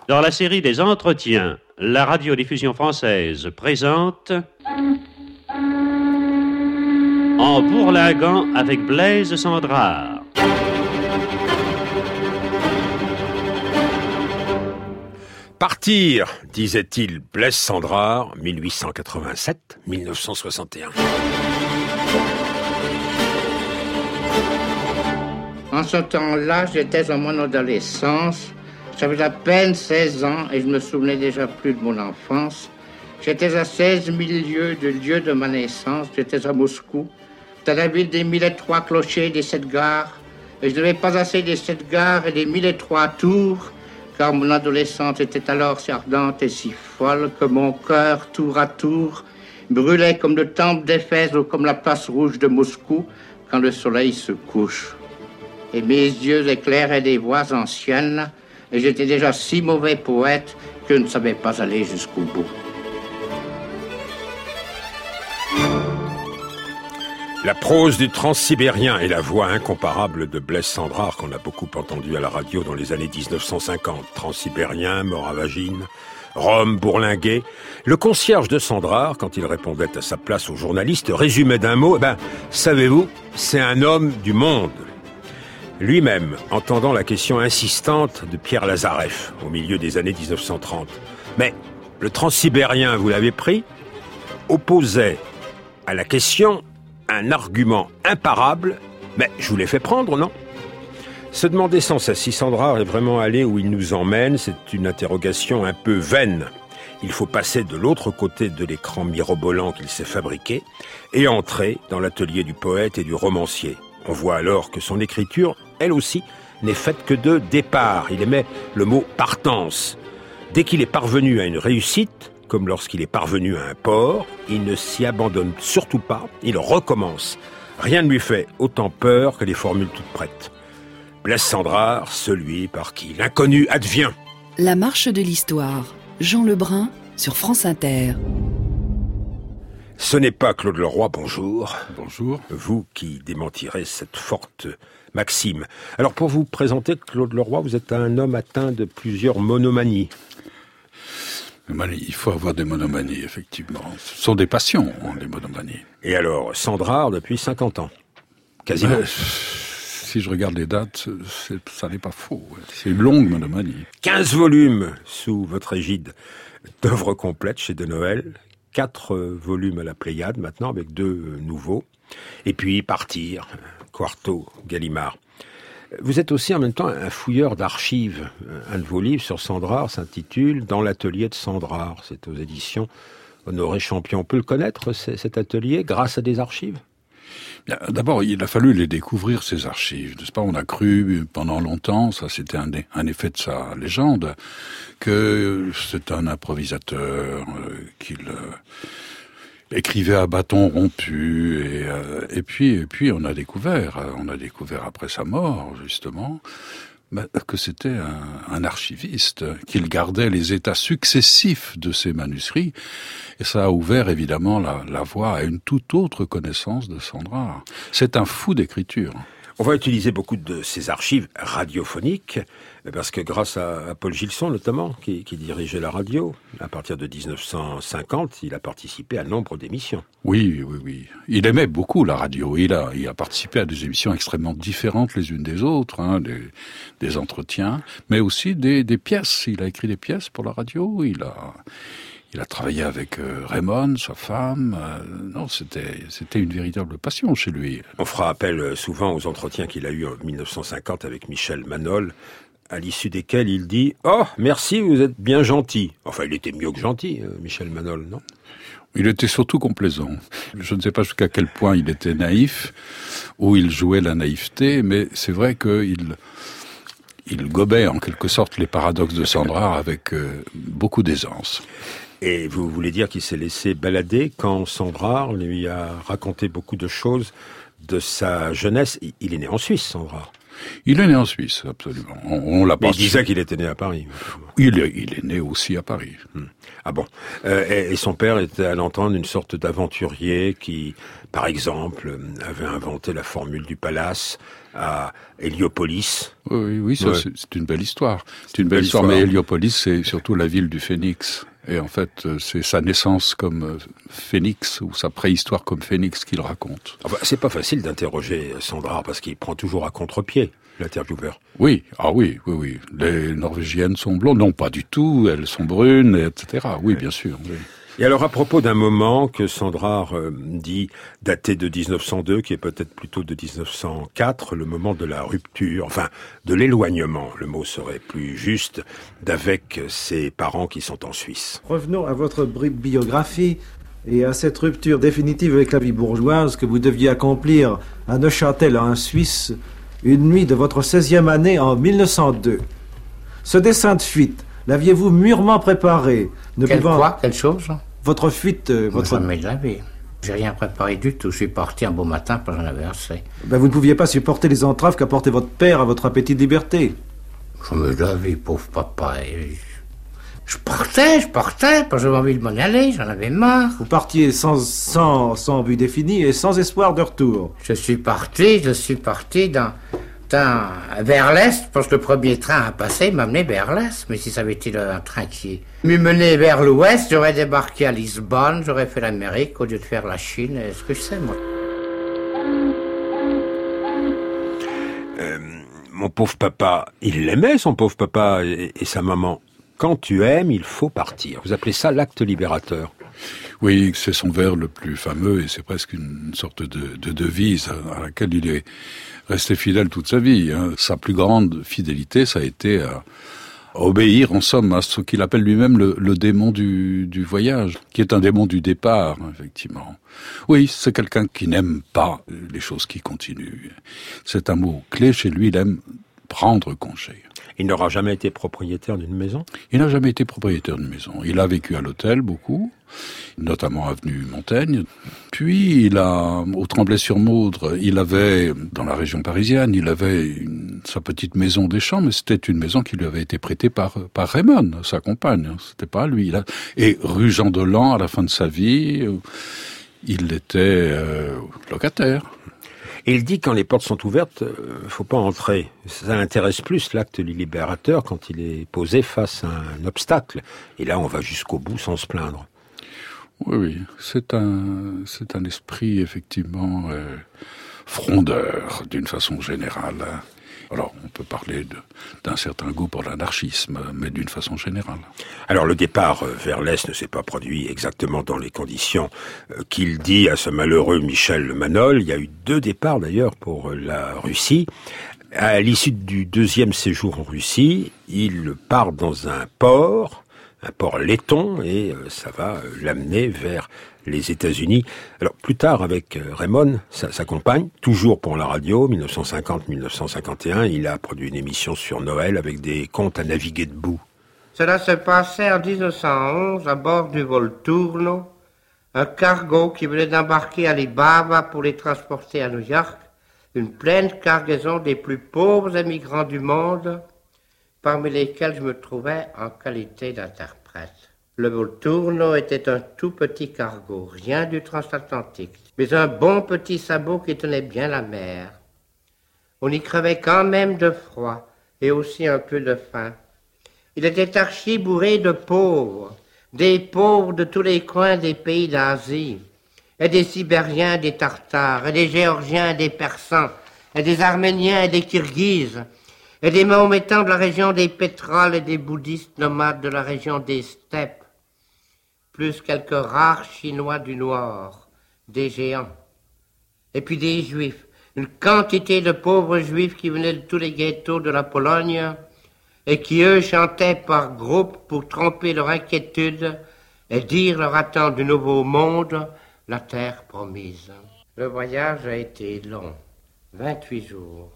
Dans la série des entretiens, la radiodiffusion française présente En bourlinguant avec Blaise Cendrars. Partir, disait-il Blaise Cendrars, 1887-1961. En ce temps-là, j'étais en mon adolescence. J'avais à peine 16 ans et je me souvenais déjà plus de mon enfance. J'étais à 16 000 lieues du lieu de ma naissance. J'étais à Moscou, dans la ville des 1003 clochers et des 7 gares. Et je n'avais pas assez des 7 gares et des 1003 tours, car mon adolescence était alors si ardente et si folle que mon cœur, tour à tour, brûlait comme le temple d'Éphèse ou comme la place rouge de Moscou quand le soleil se couche. Et mes yeux éclairaient des voix anciennes, et j'étais déjà si mauvais poète que je ne savais pas aller jusqu'au bout. La prose du Transsibérien et la voix incomparable de Blaise Cendrars qu'on a beaucoup entendu à la radio dans les années 1950. Transsibérien, Moravagine, Rome, bourlinguer. Le concierge de Cendrars, quand il répondait à sa place aux journalistes, résumait d'un mot, savez-vous, c'est un homme du monde. Lui-même, entendant la question insistante de Pierre Lazareff au milieu des années 1930. Mais le Transsibérien, vous l'avez pris, opposait à la question un argument imparable, mais je vous l'ai fait prendre, non ? Se demander sans cesse si Cendrars est vraiment allé où il nous emmène, c'est une interrogation un peu vaine. Il faut passer de l'autre côté de l'écran mirobolant qu'il s'est fabriqué et entrer dans l'atelier du poète et du romancier. On voit alors que son écriture, elle aussi, n'est faite que de départ. Il aimait le mot « partance ». Dès qu'il est parvenu à une réussite, comme lorsqu'il est parvenu à un port, il ne s'y abandonne surtout pas, il recommence. Rien ne lui fait autant peur que les formules toutes prêtes. Blaise Cendrars, celui par qui l'inconnu advient. La marche de l'histoire, Jean Lebrun sur France Inter. Ce n'est pas Claude Leroy, bonjour. Bonjour. Vous qui démentirez cette forte maxime. Alors pour vous présenter, Claude Leroy, vous êtes un homme atteint de plusieurs monomanies. Il faut avoir des monomanies, effectivement. Ce sont des passions, les monomanies. Et alors, Cendrars depuis 50 ans, quasiment. Si je regarde les dates, ça n'est pas faux. C'est une longue monomanie. 15 volumes sous votre égide d'œuvres complètes chez De Noël. 4 volumes à la Pléiade maintenant, avec 2 nouveaux. Et puis Partir, Quarto, Gallimard. Vous êtes aussi en même temps un fouilleur d'archives. Un de vos livres sur Cendrars s'intitule « Dans l'atelier de Cendrars ». C'est aux éditions Honoré Champion. On peut le connaître, cet atelier, grâce à des archives ? Bien, d'abord, il a fallu les découvrir, ces archives, n'est-ce pas ? On a cru pendant longtemps, ça c'était un effet de sa légende, que c'est un improvisateur, qu'il écrivait à bâton rompu, et puis on a découvert après sa mort, justement, que c'était un archiviste, qu'il gardait les états successifs de ses manuscrits, et ça a ouvert évidemment la voie à une toute autre connaissance de Cendrars. C'est un fou d'écriture. On va utiliser beaucoup de ces archives radiophoniques, parce que grâce à Paul Gilson notamment, qui dirigeait la radio, à partir de 1950, il a participé à nombre d'émissions. Oui. Il aimait beaucoup la radio. Il a participé à des émissions extrêmement différentes les unes des autres, des entretiens, mais aussi des pièces. Il a écrit des pièces pour la radio. Il a travaillé avec Raymond, sa femme. Non, c'était une véritable passion chez lui. On fera appel souvent aux entretiens qu'il a eus en 1950 avec Michel Manol, à l'issue desquels il dit « Oh, merci, vous êtes bien gentil ». Enfin, il était mieux que gentil, Michel Manol, non ? Il était surtout complaisant. Je ne sais pas jusqu'à quel point il était naïf, ou il jouait la naïveté, mais c'est vrai qu'il gobait en quelque sorte les paradoxes de Cendrars avec beaucoup d'aisance. Et vous voulez dire qu'il s'est laissé balader quand Cendrars lui a raconté beaucoup de choses de sa jeunesse. Il est né en Suisse, Cendrars. Il est né en Suisse, absolument. On l'a pas. Mais il disait qu'il était né à Paris. Il est né aussi à Paris. Ah bon. Et son père était, à l'entendre, une sorte d'aventurier qui, par exemple, avait inventé la formule du palace à Héliopolis. Oui, ça, c'est une belle histoire. C'est une belle histoire, mais Héliopolis, c'est surtout la ville du Phénix. Et en fait, c'est sa naissance comme phénix, ou sa préhistoire comme phénix qu'il raconte. Enfin, c'est pas facile d'interroger Sandrard, parce qu'il prend toujours à contre-pied, l'intervieweur. Oui. Les Norvégiennes sont blondes. Non, pas du tout. Elles sont brunes, etc. Oui, bien sûr. Oui. Et alors, à propos d'un moment que Sandrard dit daté de 1902, qui est peut-être plutôt de 1904, le moment de la rupture, enfin, de l'éloignement, le mot serait plus juste, d'avec ses parents qui sont en Suisse. Revenons à votre biographie et à cette rupture définitive avec la vie bourgeoise que vous deviez accomplir à Neuchâtel, en Suisse, une nuit de votre 16e année en 1902. Ce dessein de fuite, l'aviez-vous mûrement préparé? Quelle chose? Votre fuite... Jamais de la vie. J'ai rien préparé du tout. Je suis parti un beau matin, parce que j'en avais assez. Vous ne pouviez pas supporter les entraves qu'apportait votre père à votre appétit de liberté. Jamais de la vie, pauvre papa. Je partais, parce que j'avais envie de m'en aller, j'en avais marre. Vous partiez sans but défini et sans espoir de retour. Je suis parti vers l'Est, parce que le premier train à passer m'amenait vers l'Est. Mais si ça avait été un train qui m'eût mené vers l'Ouest, j'aurais débarqué à Lisbonne, j'aurais fait l'Amérique au lieu de faire la Chine, et ce que je sais, moi. Mon pauvre papa, il l'aimait, son pauvre papa, et sa maman. Quand tu aimes, il faut partir. Vous appelez ça l'acte libérateur. Oui, c'est son vers le plus fameux, et c'est presque une sorte de devise à laquelle il est resté fidèle toute sa vie. Sa plus grande fidélité, ça a été à obéir, en somme, à ce qu'il appelle lui-même le démon du voyage, qui est un démon du départ, effectivement. Oui, c'est quelqu'un qui n'aime pas les choses qui continuent. C'est un mot clé chez lui, il aime prendre congé. Il n'aura jamais été propriétaire d'une maison? Il n'a jamais été propriétaire d'une maison. Il a vécu à l'hôtel beaucoup, notamment avenue Montaigne. Puis au Tremblay-sur-Maudre, il avait, dans la région parisienne, il avait sa petite maison des Champs, mais c'était une maison qui lui avait été prêtée par Raymond, sa compagne. C'était pas lui. Et rue Jean Dolan, à la fin de sa vie, il était locataire. Et il dit, quand les portes sont ouvertes, faut pas entrer. Ça l'intéresse plus, l'acte libérateur, quand il est posé face à un obstacle. Et là, on va jusqu'au bout sans se plaindre. Oui. C'est un esprit, effectivement, frondeur, d'une façon générale. Alors, on peut parler d'un certain goût pour l'anarchisme, mais d'une façon générale. Alors, le départ vers l'Est ne s'est pas produit exactement dans les conditions qu'il dit à ce malheureux Michel Manol. Il y a eu 2 départs, d'ailleurs, pour la Russie. À l'issue du 2e séjour en Russie, il part dans un port laiton, et ça va l'amener vers les États-Unis. Alors, plus tard, avec Raymond, sa compagne, toujours pour la radio, 1950-1951, il a produit une émission sur Noël avec des contes à naviguer debout. Cela se passait en 1911 à bord du Volturno, un cargo qui venait d'embarquer à Libava pour les transporter à New York, une pleine cargaison des plus pauvres émigrants du monde, parmi lesquels je me trouvais en qualité d'interprète. Le Volturno était un tout petit cargo, rien du transatlantique, mais un bon petit sabot qui tenait bien la mer. On y crevait quand même de froid et aussi un peu de faim. Il était archi bourré de pauvres, des pauvres de tous les coins des pays d'Asie, et des Sibériens, des Tartares, et des Géorgiens, des Persans, et des Arméniens et des Kirghizes, et des Mahométans de la région des pétroles et des bouddhistes nomades de la région des steppes, plus quelques rares Chinois du Nord, des géants, et puis des Juifs, une quantité de pauvres Juifs qui venaient de tous les ghettos de la Pologne et qui, eux, chantaient par groupes pour tromper leur inquiétude et dire leur attente du nouveau monde, la terre promise. Le voyage a été long, 28 jours.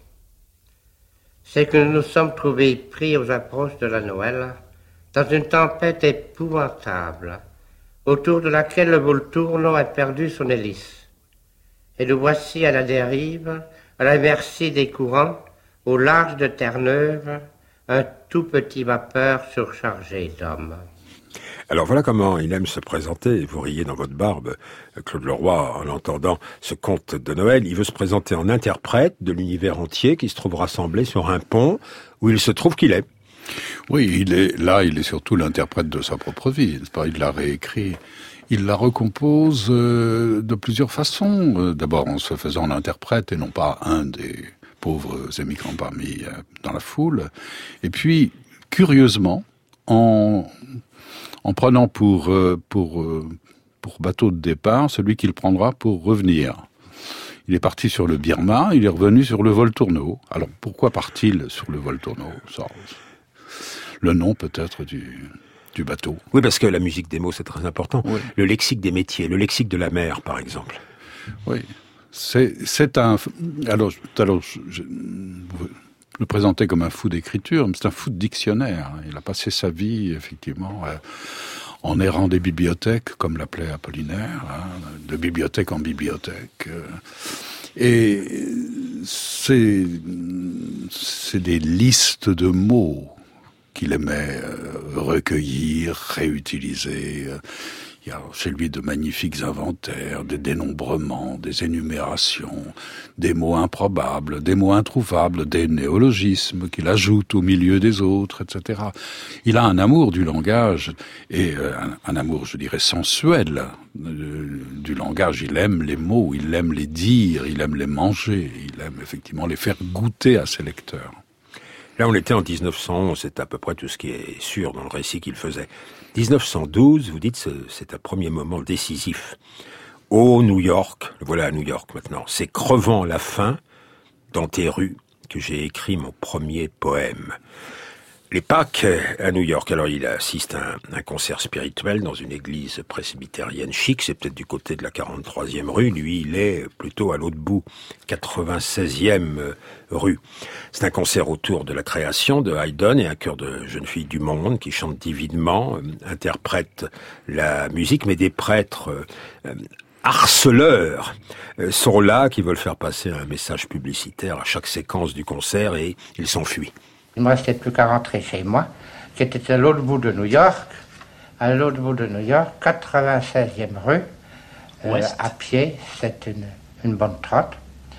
C'est que nous nous sommes trouvés pris aux approches de la Noël dans une tempête épouvantable, autour de laquelle le Volturno a perdu son hélice. Et nous voici à la dérive, à la merci des courants, Au large de Terre-Neuve, un tout petit vapeur surchargé d'hommes. Alors voilà comment il aime se présenter, vous riez dans votre barbe, Claude Leroy, en entendant ce conte de Noël. Il veut se présenter en interprète de l'univers entier qui se trouve rassemblé sur un pont où il se trouve qu'il est. Oui, il est surtout l'interprète de sa propre vie, n'est-ce pas ? Il l'a réécrit. Il la recompose de plusieurs façons. D'abord en se faisant l'interprète et non pas un des pauvres émigrants parmi dans la foule. Et puis, curieusement, en prenant pour bateau de départ celui qu'il prendra pour revenir. Il est parti sur le Birma, il est revenu sur le Volturno. Alors pourquoi part-il sur le Volturno ? Ça, le nom peut-être du bateau. Oui, parce que la musique des mots, c'est très important. Oui. Le lexique des métiers, le lexique de la mer, par exemple. Oui, c'est un... Alors, tout à l'heure, je le présentais comme un fou d'écriture, mais c'est un fou de dictionnaire. Il a passé sa vie, effectivement, en errant des bibliothèques, comme l'appelait Apollinaire, de bibliothèque en bibliothèque. Et c'est des listes de mots qu'il aimait recueillir, réutiliser. Il y a chez lui de magnifiques inventaires, des dénombrements, des énumérations, des mots improbables, des mots introuvables, des néologismes qu'il ajoute au milieu des autres, etc. Il a un amour du langage, et un amour, je dirais, sensuel du langage. Il aime les mots, il aime les dire, il aime les manger, il aime effectivement les faire goûter à ses lecteurs. Là, on était en 1911, c'est à peu près tout ce qui est sûr dans le récit qu'il faisait. 1912, vous dites, c'est un premier moment décisif. Au New York, le voilà à New York maintenant, c'est crevant la faim dans tes rues que j'ai écrit mon premier poème. Les Pâques à New York. Alors il assiste à un concert spirituel dans une église presbytérienne chic, c'est peut-être du côté de la 43e rue, lui il est plutôt à l'autre bout, 96e rue. C'est un concert autour de la création de Haydn et un chœur de jeunes filles du monde qui chantent divinement, interprètent la musique, mais des prêtres harceleurs sont là, qui veulent faire passer un message publicitaire à chaque séquence du concert et ils s'enfuient. Il ne me restait plus qu'à rentrer chez moi, qui était à l'autre bout de New York, 96e rue, à pied, c'est une bonne trotte.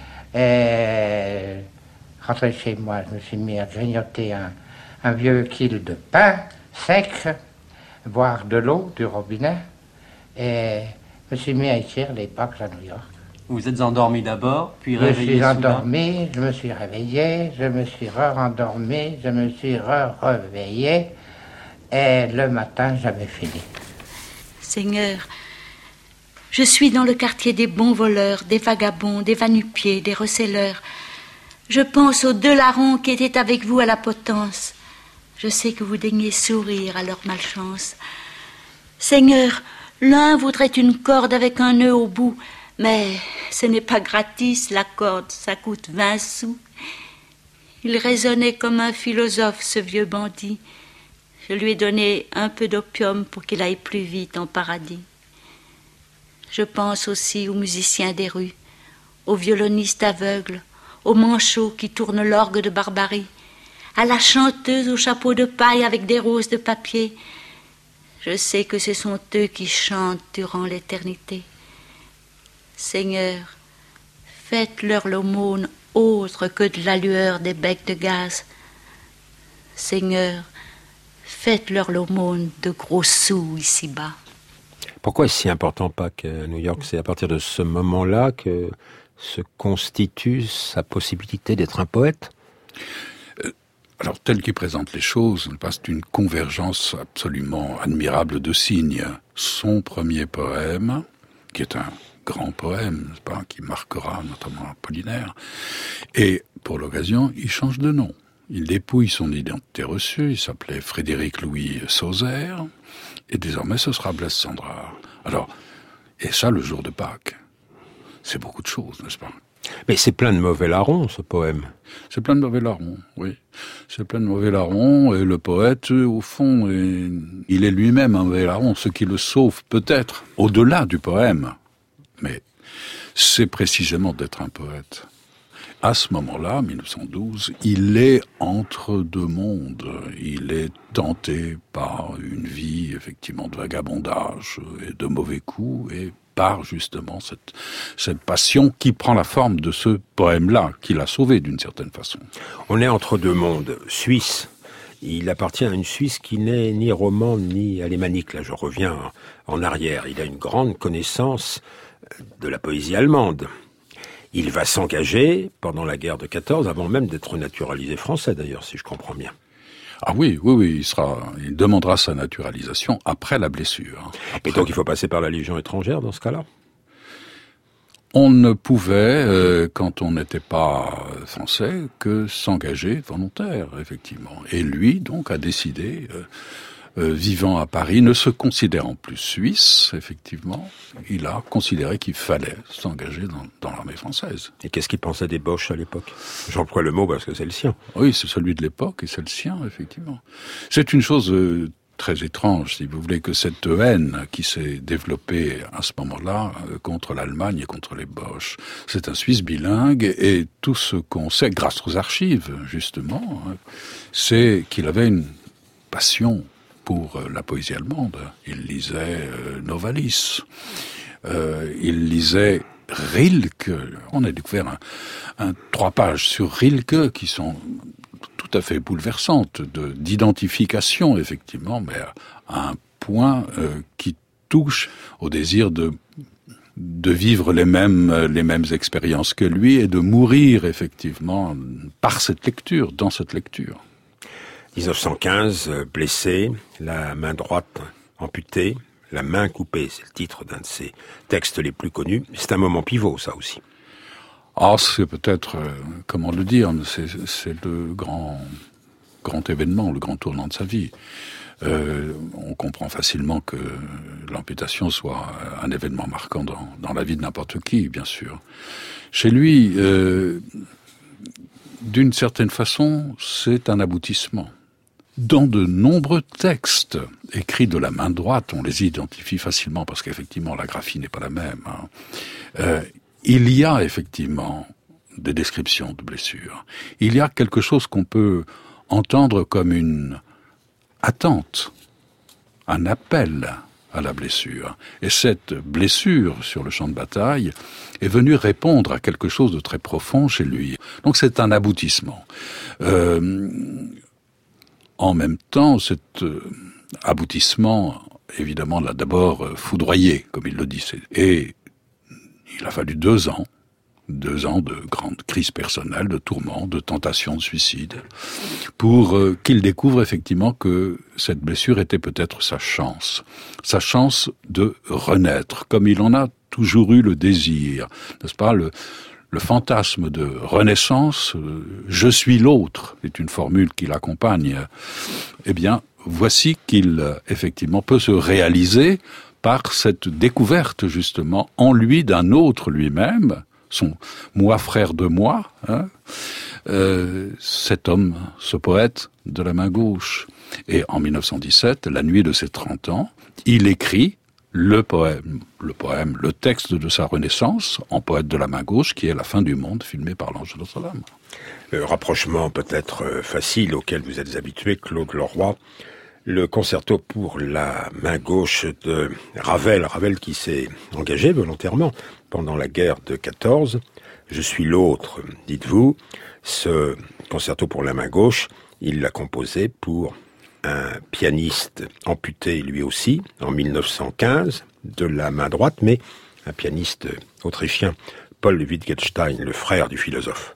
Et rentré chez moi, je me suis mis à grignoter un vieux kil de pain sec, boire de l'eau du robinet, et je me suis mis à écrire les Pâques à New York. Vous êtes endormi d'abord, puis réveillé. Je suis endormi, je me suis réveillé, je me suis re-endormi, je me suis re-réveillé, et le matin, j'avais fini. Seigneur, je suis dans le quartier des bons voleurs, des vagabonds, des va-nu-pieds, des receleurs. Je pense aux deux larrons qui étaient avec vous à la potence. Je sais que vous daignez sourire à leur malchance. Seigneur, l'un voudrait une corde avec un nœud au bout, mais ce n'est pas gratis, la corde, ça coûte 20 sous. Il raisonnait comme un philosophe, ce vieux bandit. Je lui ai donné un peu d'opium pour qu'il aille plus vite en paradis. Je pense aussi aux musiciens des rues, aux violonistes aveugles, aux manchots qui tournent l'orgue de barbarie, à la chanteuse au chapeau de paille avec des roses de papier. Je sais que ce sont eux qui chantent durant l'éternité. Seigneur, faites-leur l'aumône autre que de la lueur des becs de gaz. Seigneur, faites-leur l'aumône de gros sous ici-bas. Pourquoi est-ce si important Pâques à New York ? C'est à partir de ce moment-là que se constitue sa possibilité d'être un poète ? Alors, tel qu'il présente les choses, c'est une convergence absolument admirable de signes. Son premier poème, qui est un grand poème, n'est-ce pas, qui marquera notamment Apollinaire. Et pour l'occasion, il change de nom. Il dépouille son identité reçue, il s'appelait Frédéric-Louis Sauzère, et désormais ce sera Blaise Cendrars. Alors, et ça le jour de Pâques, c'est beaucoup de choses, n'est-ce pas ? Mais c'est plein de mauvais larrons, ce poème. C'est plein de mauvais larrons, oui. C'est plein de mauvais larrons, et le poète, au fond, il est lui-même un mauvais larron, ce qui le sauve peut-être au-delà du poème. Mais c'est précisément d'être un poète. à ce moment-là, 1912, il est entre deux mondes. Il est tenté par une vie, effectivement, de vagabondage et de mauvais coups, et par, justement, cette passion qui prend la forme de ce poème-là, qui l'a sauvé, d'une certaine façon. On est entre deux mondes. Suisse. Il appartient à une Suisse qui n'est ni romande ni alémanique. Là, je reviens en arrière. Il a une grande connaissance de la poésie allemande. Il va s'engager pendant la guerre de 14, avant même d'être naturalisé français, d'ailleurs, si je comprends bien. Ah oui, il demandera sa naturalisation après la blessure. Et donc il faut passer par la Légion étrangère dans ce cas-là ? On ne pouvait, quand on n'était pas français, que s'engager volontaire, effectivement. Et lui, donc, a décidé, vivant à Paris, ne se considérant plus suisse, effectivement, il a considéré qu'il fallait s'engager dans l'armée française. Et qu'est-ce qu'il pensait des Boches à l'époque ? J'emploie le mot parce que c'est le sien. Oui, c'est celui de l'époque et c'est le sien, effectivement. C'est une chose très étrange, si vous voulez, que cette haine qui s'est développée à ce moment-là contre l'Allemagne et contre les Boches. C'est un Suisse bilingue et tout ce qu'on sait, grâce aux archives, justement, c'est qu'il avait une passion pour la poésie allemande. Il lisait Novalis, il lisait Rilke. On a découvert 3 pages sur Rilke qui sont tout à fait bouleversantes d'identification, effectivement, mais à un point qui touche au désir de vivre les mêmes expériences que lui et de mourir, effectivement, par cette lecture, dans cette lecture. 1915, blessé, la main droite amputée, la main coupée, c'est le titre d'un de ses textes les plus connus. C'est un moment pivot, ça aussi. Ah, c'est peut-être, comment le dire, c'est le grand événement, le grand tournant de sa vie. On comprend facilement que l'amputation soit un événement marquant dans la vie de n'importe qui, bien sûr. Chez lui, d'une certaine façon, c'est un aboutissement. Dans de nombreux textes écrits de la main droite, on les identifie facilement parce qu'effectivement la graphie n'est pas la même. Il y a effectivement des descriptions de blessures. Il y a quelque chose qu'on peut entendre comme une attente, un appel à la blessure. Et cette blessure sur le champ de bataille est venue répondre à quelque chose de très profond chez lui. Donc c'est un aboutissement. En même temps, cet aboutissement, évidemment, l'a d'abord foudroyé, comme il le dit. Et il a fallu 2 ans de grandes crises personnelles, de tourments, de tentations de suicide, pour qu'il découvre effectivement que cette blessure était peut-être sa chance de renaître, comme il en a toujours eu le désir, n'est-ce pas, le fantasme de renaissance, je suis l'autre, est une formule qui l'accompagne. Eh bien, voici qu'il, effectivement, peut se réaliser par cette découverte, justement, en lui d'un autre lui-même, son moi frère de moi, cet homme, ce poète de la main gauche. Et en 1917, la nuit de ses 30 ans, il écrit le texte de sa renaissance en poète de la main gauche, qui est La fin du monde, filmé par l'Ange de Notre-Dame. Le rapprochement peut-être facile auquel vous êtes habitué, Claude Leroy, le concerto pour la main gauche de Ravel qui s'est engagé volontairement pendant la guerre de 14. Je suis l'autre, dites-vous. Ce concerto pour la main gauche, il l'a composé pour un pianiste amputé lui aussi, en 1915, de la main droite, mais un pianiste autrichien, Paul Wittgenstein, le frère du philosophe.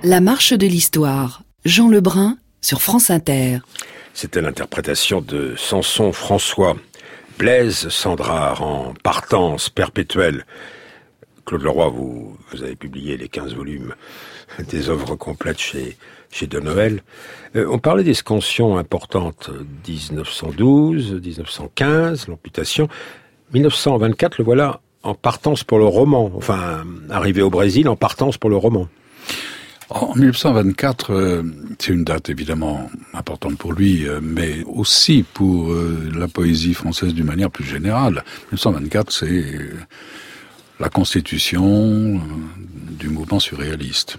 La marche de l'histoire. Jean Lebrun sur France Inter. C'était l'interprétation de Samson François. Blaise Sandrard en partance perpétuelle. Claude Leroy, vous avez publié les 15 volumes des œuvres complètes chez De Noël. On parlait des scansions importantes. 1912, 1915, l'amputation. 1924, le voilà en partance pour le roman. Enfin, arrivé au Brésil en partance pour le roman. En 1924, c'est une date évidemment importante pour lui, mais aussi pour la poésie française d'une manière plus générale. 1924, c'est la constitution du mouvement surréaliste.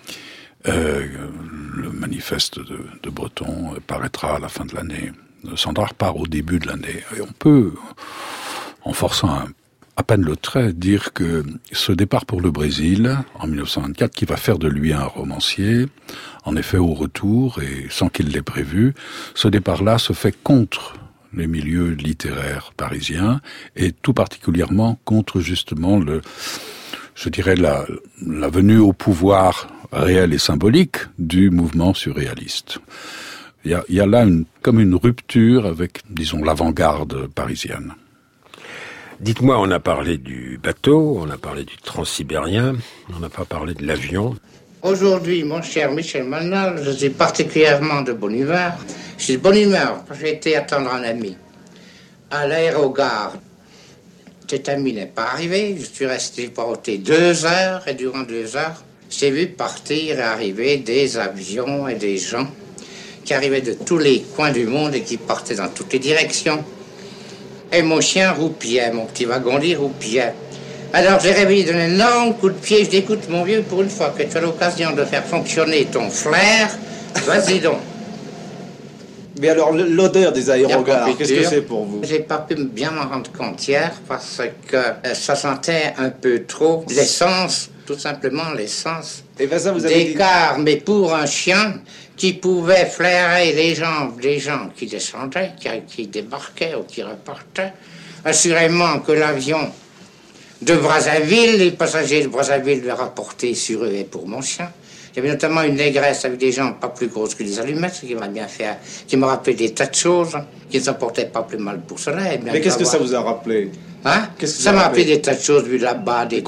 Le manifeste de Breton paraîtra à la fin de l'année. Sandrard part au début de l'année. Et on peut, en forçant à peine le trait, dire que ce départ pour le Brésil, en 1924, qui va faire de lui un romancier, en effet au retour, et sans qu'il l'ait prévu, ce départ-là se fait contre les milieux littéraires parisiens, et tout particulièrement contre justement la venue au pouvoir réel et symbolique du mouvement surréaliste. Il y a là comme une rupture avec, disons, l'avant-garde parisienne. Dites-moi, on a parlé du bateau, on a parlé du transsibérien, on n'a pas parlé de l'avion. Aujourd'hui, mon cher Michel Manal, je suis particulièrement de bonne humeur. Je suis de bonne humeur parce que j'ai été attendre un ami à l'aérogare. Cet ami n'est pas arrivé, je suis resté porté 2 heures et durant 2 heures, j'ai vu partir et arriver des avions et des gens qui arrivaient de tous les coins du monde et qui partaient dans toutes les directions. Et mon chien roupillait, mon petit wagon-lit roupillait. Alors j'ai réveillé d'un énorme coup de pied. Je dis, écoute mon vieux, pour une fois que tu as l'occasion de faire fonctionner ton flair, vas-y donc. Mais alors l'odeur des aérogares, qu'est-ce que c'est pour vous? J'ai pas pu bien m'en rendre compte hier parce que ça sentait un peu trop l'essence, tout simplement l'essence d'écart. Mais pour un chien qui pouvait flairer les jambes des gens qui descendaient, qui débarquaient ou qui repartaient, assurément que l'avion de Brazzaville, les passagers de Brazzaville lui rapportaient sur eux et pour mon chien. Il y avait notamment une négresse avec des jambes pas plus grosses que des allumettes, qui m'a bien fait, qui m'a rappelé des tas de choses, qui ne s'en portaient pas plus mal pour cela. Mais qu'est-ce que ça vous a rappelé? Hein? Ça m'a rappelé des tas de choses vues là-bas, des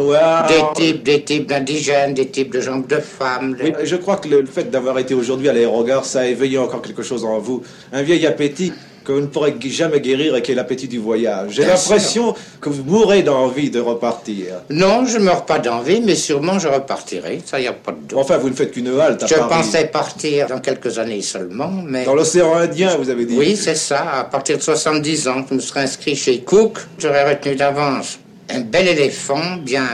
types d'indigènes, des types de jambes de femmes. Oui, je crois que le fait d'avoir été aujourd'hui à l'aérogare, ça a éveillé encore quelque chose en vous. Un vieil appétit que vous ne pourrez jamais guérir et qui est l'appétit du voyage. J'ai l'impression que vous mourrez d'envie de repartir. Non, je ne meurs pas d'envie, mais sûrement je repartirai. Ça, il n'y a pas de doute. Enfin, vous ne faites qu'une halte à Paris. Je pensais partir dans quelques années seulement, mais... Dans l'océan Indien, vous avez dit? Oui, c'est ça. À partir de 70 ans, je me serais inscrit chez Cook. J'aurais retenu d'avance un bel éléphant,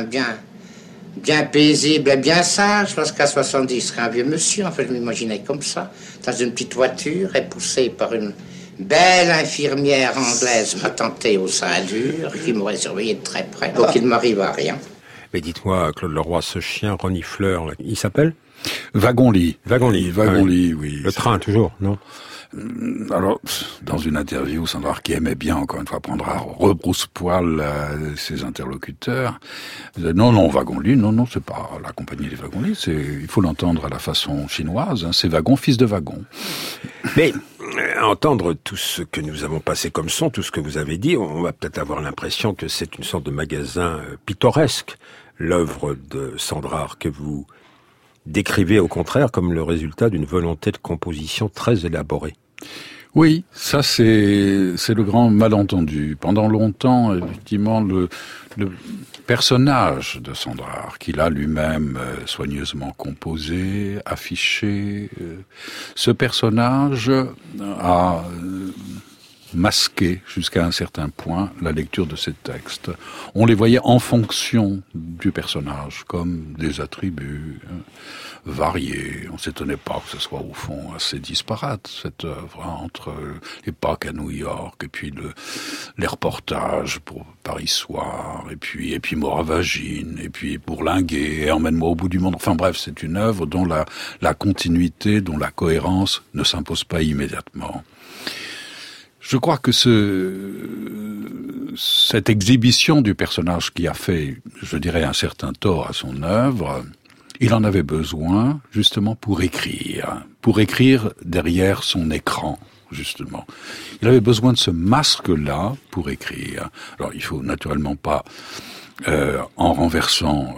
bien paisible et bien sage, parce qu'à 70, je serais un vieux monsieur. En fait, je m'imaginais comme ça, dans une petite voiture, et poussé par une belle infirmière anglaise m'attendait au sein dur, qui m'aurait surveillé de très près, pour qu'il ne m'arrive à rien. Mais dites-moi, Claude Leroy, ce chien renifleur, là, il s'appelle? Wagon-lit. Wagon-lit, oui. Le train, toujours, non? Alors, dans une interview, Sandrard, qui aimait bien, encore une fois, prendre à rebrousse-poil ses interlocuteurs, non, wagon-lit, non, c'est pas la compagnie des wagons-lits, il faut l'entendre à la façon chinoise, hein, c'est wagon, fils de wagon. Mais, entendre tout ce que nous avons passé comme son, tout ce que vous avez dit, on va peut-être avoir l'impression que c'est une sorte de magasin pittoresque, l'œuvre de Sandrard, que vous décrivez au contraire comme le résultat d'une volonté de composition très élaborée. Oui, ça c'est le grand malentendu. Pendant longtemps, effectivement, le personnage de Sandrard, qu'il a lui-même soigneusement composé, affiché, ce personnage a masqué jusqu'à un certain point la lecture de ces textes. On les voyait en fonction du personnage, comme des attributs variés. On s'étonnait pas que ce soit au fond assez disparate, cette œuvre, entre les Pâques à New York, et puis les reportages pour Paris Soir, et puis Moravagine, et puis Bourlinguet, et Emmène-moi au bout du monde. Enfin bref, c'est une œuvre dont la continuité, dont la cohérence ne s'impose pas immédiatement. Je crois que cette exhibition du personnage qui a fait, je dirais, un certain tort à son œuvre, il en avait besoin justement pour écrire derrière son écran. Justement, il avait besoin de ce masque-là pour écrire. Alors, il faut naturellement pas, en renversant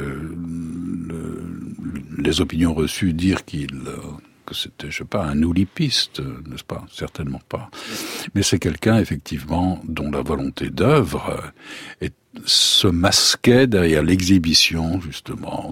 les opinions reçues, dire que c'était, je sais pas, un oulipiste, n'est-ce pas? Certainement pas. Mais c'est quelqu'un, effectivement, dont la volonté d'œuvre se masquait derrière l'exhibition, justement,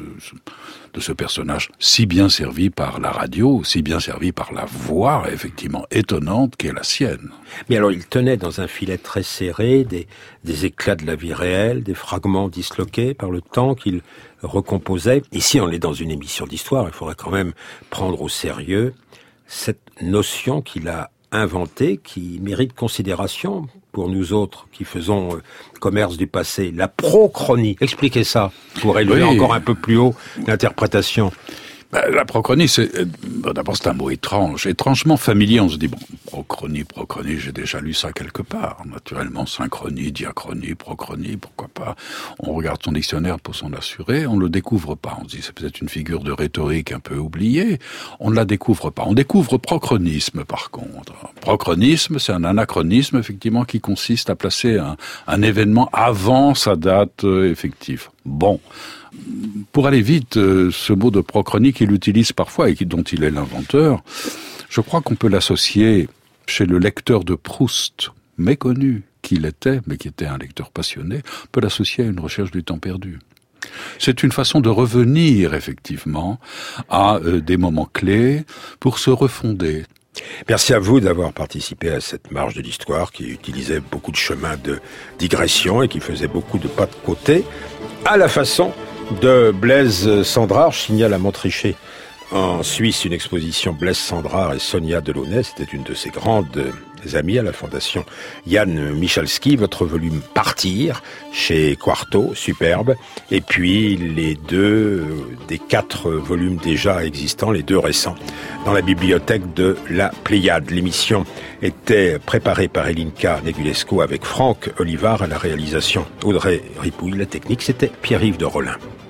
de ce personnage si bien servi par la radio, si bien servi par la voix, effectivement, étonnante qu'est la sienne. Mais alors, il tenait dans un filet très serré des éclats de la vie réelle, des fragments disloqués par le temps qu'il recomposait. Ici, on est dans une émission d'histoire, il faudrait quand même prendre au sérieux cette notion qu'il a inventée, qui mérite considération pour nous autres qui faisons commerce du passé, la prochronie. Expliquez ça pour élever encore un peu plus haut l'interprétation. La prochronie, d'abord c'est un mot étrangement familier. On se dit, bon, prochronie, j'ai déjà lu ça quelque part. Naturellement, synchronie, diachronie, prochronie, pourquoi pas. On regarde son dictionnaire pour s'en assurer, on le découvre pas. On se dit, c'est peut-être une figure de rhétorique un peu oubliée. On ne la découvre pas. On découvre prochronisme, par contre. Prochronisme, c'est un anachronisme, effectivement, qui consiste à placer un événement avant sa date effective. Bon. Pour aller vite, ce mot de prochronie qu'il utilise parfois et dont il est l'inventeur, je crois qu'on peut l'associer chez le lecteur de Proust, méconnu qu'il était, mais qui était un lecteur passionné, on peut l'associer à une recherche du temps perdu. C'est une façon de revenir, effectivement, à des moments clés pour se refonder. Merci à vous d'avoir participé à cette marche de l'histoire qui utilisait beaucoup de chemins de digression et qui faisait beaucoup de pas de côté, à la façon de Blaise Cendrars. Je signale à Montricher, en Suisse, une exposition Blaise Cendrars et Sonia Delaunay. C'était une de ses grandes amies à la fondation Jan Michalski. Votre volume Partir, chez Quarto, superbe. Et puis les deux des 4 volumes déjà existants, les 2 récents, dans la bibliothèque de la Pléiade. L'émission était préparée par Elinka Negulesco avec Franck Olivard à la réalisation. Audrey Ripouille, la technique, c'était Pierre-Yves de Rollin.